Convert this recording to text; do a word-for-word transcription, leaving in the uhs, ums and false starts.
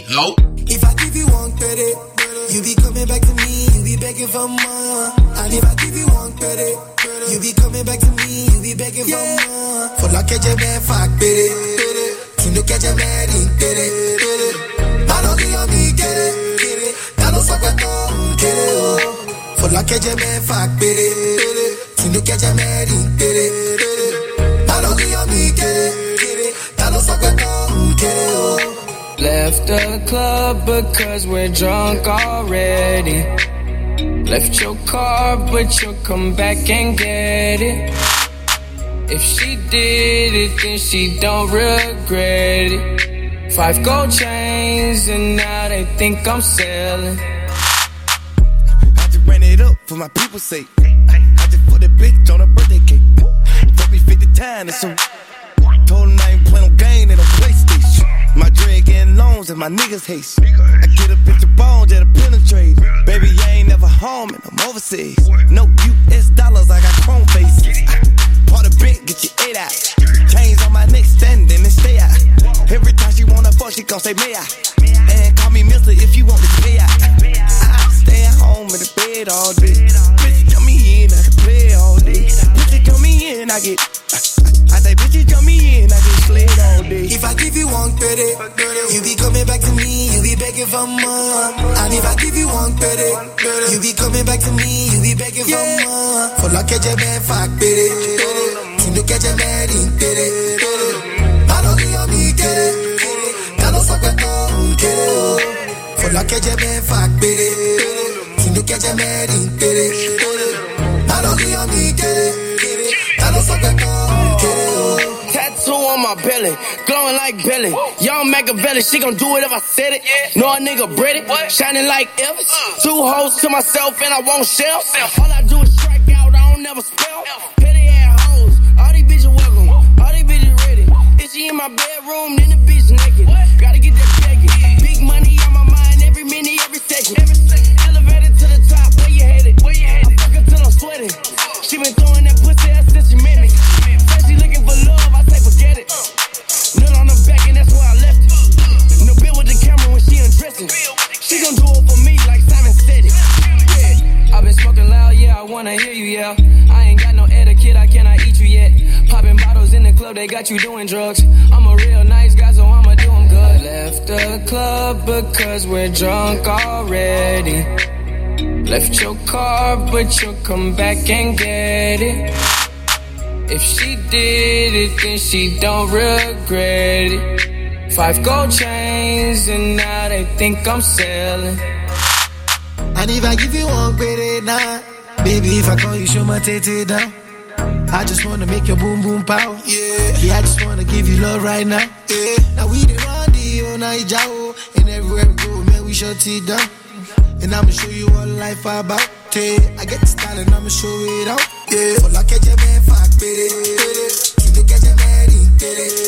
ho. If I give you one credit, you be coming back to me, you be begging for more. And if I give you one credit, you be coming back to me, you be begging for more. For la que je me fuck, baby. Tu no que je me rintere. Malo que yo me quiere. Ya no sé cuánto quiero. For la que je me fuck, baby. Tu no que je me rintere. Malo que yo me quiere. Ya no sé cuánto quiero. Left the club because we're drunk already. Left your car, but you'll come back and get it. If she did it, then she don't regret it. Five gold chains, and now they think I'm selling. I just ran it up for my people's sake. I just put a bitch on a birthday cake. Fuck me fifty times, and so told him I ain't play no game in a PlayStation. My dread getting loans and my niggas haste. I get a picture bones at a penetrate. Baby, I ain't never home and I'm overseas. No U S dollars, I got chrome faces. Part of bent, get your eight out. Chains on my neck, standing and stay out. Every time she wanna fuck, she gon' say, may I? And call me mister if you want to pay out. I stay at home in the bed all day. Bitch, come me in, I can play all day. Bitch, come me in, I get... I say, bitch, come me in, I get slayed all day. If I give you one credit, you be coming back to me, you be begging for more. And if I give you one credit, you be coming back to me, you be begging for more. For la que je me fuck, baby. Tu no que je me rintere. Malo que yo me quiere. Ya no sé cuánto quiero. For la que je me fuck, baby. Tu no que je me rintere. Malo que yo me quiere. Ya no sé cuánto quiero. Tattoo on my belly, glowing like Billy. Young Machiavelli, she gon' do it if I said it. Know a nigga British, shining like Elvis. Two hoes to myself and I won't shell. All I do is strike out, I don't never spell. Petty ass hoes, all these bitches welcome, all these bitches ready. If she in my bedroom, then the bitch naked. Gotta get that bacon. Big money on my mind every minute, every second. Elevated to the top, where you headed? I'm fucking till I'm sweating. She been throwing that pussy ass since she met me. Said she looking for love, I say forget it. Nut on her back and that's where I left it. No bill with the camera when she undressing. She gon' do it for me like Simon said it. Yeah, I been smoking loud, yeah, I wanna hear you, yeah. I ain't got no etiquette, I cannot eat you yet. Popping bottles in the club, they got you doing drugs. I'm a real nice guy, so I'ma do them good. Left the club because we're drunk already. Left your car, but you'll come back and get it. If she did it, then she don't regret it. Five gold chains, and now they think I'm selling. And if I give you one credit now, baby, if I call you, show my tete down. I just wanna make your boom boom pow. Yeah, yeah, I just wanna give you love right now. Yeah, now we the run the whole night, Jao. And everywhere we go, man, we shut it down. And I'ma show you what life about. Yeah, I get the style and I'ma show it out. Yeah, for la que je me fuck, baby. Tu no que je me rintere.